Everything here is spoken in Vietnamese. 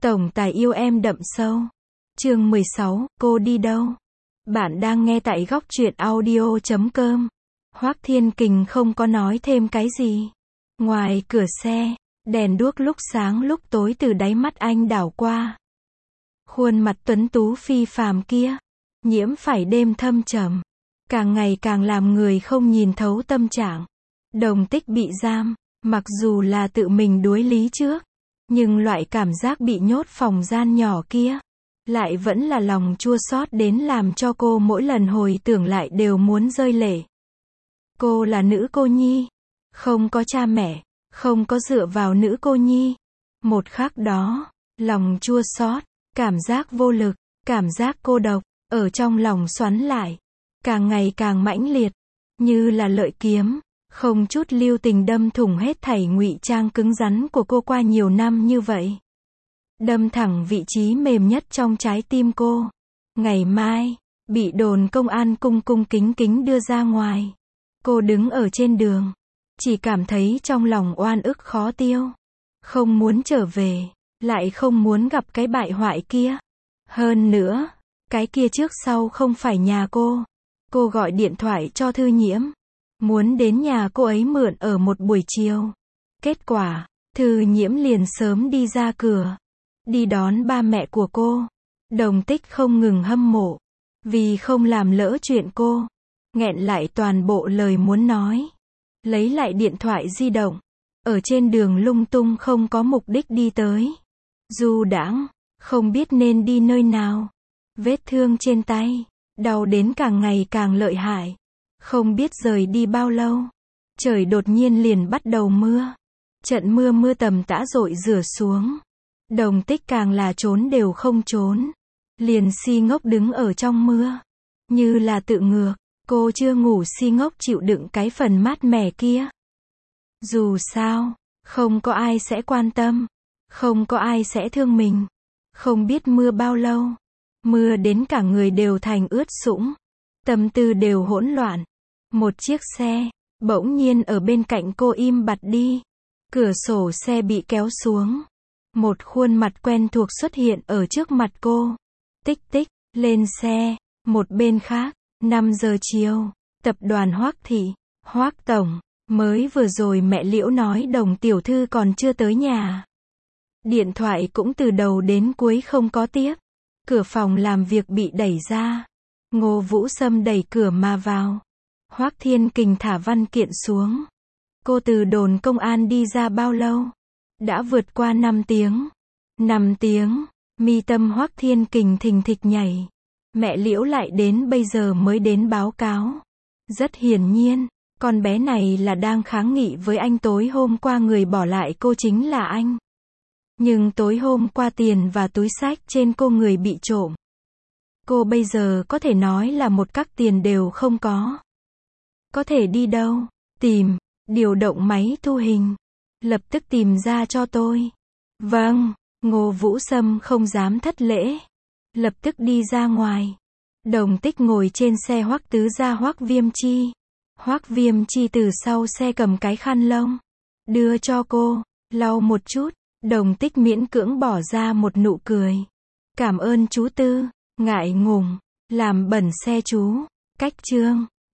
Tổng tài yêu em đậm sâu. Chương 16, cô đi đâu? Bạn đang nghe tại góc truyện audio.com. Hoắc Thiên Kình không có nói thêm cái gì. Ngoài cửa xe, đèn đuốc lúc sáng lúc tối từ đáy mắt anh đảo qua. Khuôn mặt tuấn tú phi phàm kia, nhiễm phải đêm thâm trầm, càng ngày càng làm người không nhìn thấu tâm trạng. Đồng Tích bị giam, mặc dù là tự mình đuối lý trước, nhưng loại cảm giác bị nhốt phòng gian nhỏ kia, lại vẫn là lòng chua xót đến làm cho cô mỗi lần hồi tưởng lại đều muốn rơi lệ. Cô là nữ cô nhi, không có cha mẹ, không có dựa vào nữ cô nhi. Một khắc đó, lòng chua xót, cảm giác vô lực, cảm giác cô độc, ở trong lòng xoắn lại, càng ngày càng mãnh liệt, như là lợi kiếm, không chút lưu tình đâm thủng hết thảy ngụy trang cứng rắn của cô qua nhiều năm như vậy. Đâm thẳng vị trí mềm nhất trong trái tim cô. Ngày mai, bị đồn công an cung cung kính kính đưa ra ngoài. Cô đứng ở trên đường, chỉ cảm thấy trong lòng oan ức khó tiêu. Không muốn trở về, lại không muốn gặp cái bại hoại kia. Hơn nữa, cái kia trước sau không phải nhà cô. Cô gọi điện thoại cho Thư Nhiễm, muốn đến nhà cô ấy mượn ở một buổi chiều. Kết quả, Thư Nhiễm liền sớm đi ra cửa, đi đón ba mẹ của cô. Đồng Tích không ngừng hâm mộ, vì không làm lỡ chuyện cô, nghẹn lại toàn bộ lời muốn nói. Lấy lại điện thoại di động, ở trên đường lung tung không có mục đích đi tới. Du đãng, không biết nên đi nơi nào. Vết thương trên tay, đau đến càng ngày càng lợi hại. Không biết rời đi bao lâu, trời đột nhiên liền bắt đầu mưa. Trận mưa tầm tã rội rửa xuống. Đồng Tích càng là trốn đều không trốn, liền si ngốc đứng ở trong mưa, như là tự ngược. Cô chưa ngủ si ngốc chịu đựng cái phần mát mẻ kia. Dù sao, không có ai sẽ quan tâm, không có ai sẽ thương mình. Không biết mưa bao lâu, mưa đến cả người đều thành ướt sũng, tâm tư đều hỗn loạn. Một chiếc xe, bỗng nhiên ở bên cạnh cô im bặt đi. Cửa sổ xe bị kéo xuống. Một khuôn mặt quen thuộc xuất hiện ở trước mặt cô. Tích tích, lên xe. Một bên khác, 5 giờ chiều, tập đoàn Hoắc Thị, Hoắc Tổng, mới vừa rồi mẹ Liễu nói Đồng tiểu thư còn chưa tới nhà. Điện thoại cũng từ đầu đến cuối không có tiếp. Cửa phòng làm việc bị đẩy ra. Ngô Vũ Sâm đẩy cửa mà vào. Hoắc Thiên Kình thả văn kiện xuống. Cô từ đồn công an đi ra bao lâu? Đã vượt qua 5 tiếng. 5 tiếng, mi tâm Hoắc Thiên Kình thình thịch nhảy. Mẹ Liễu lại đến bây giờ mới đến báo cáo. Rất hiển nhiên, con bé này là đang kháng nghị với anh tối hôm qua người bỏ lại cô chính là anh. Nhưng tối hôm qua tiền và túi xách trên cô người bị trộm. Cô bây giờ có thể nói là một cắc tiền đều không có. Có thể đi đâu? Tìm, điều động máy thu hình. Lập tức tìm ra cho tôi. Vâng, Ngô Vũ Sâm không dám thất lễ. Lập tức đi ra ngoài. Đồng Tích ngồi trên xe Hoắc Tứ gia Hoắc Viêm Chi. Hoắc Viêm Chi từ sau xe cầm cái khăn lông, đưa cho cô, lau một chút. Đồng Tích miễn cưỡng bỏ ra một nụ cười. Cảm ơn chú Tư, ngại ngùng, làm bẩn xe chú. Cách chương.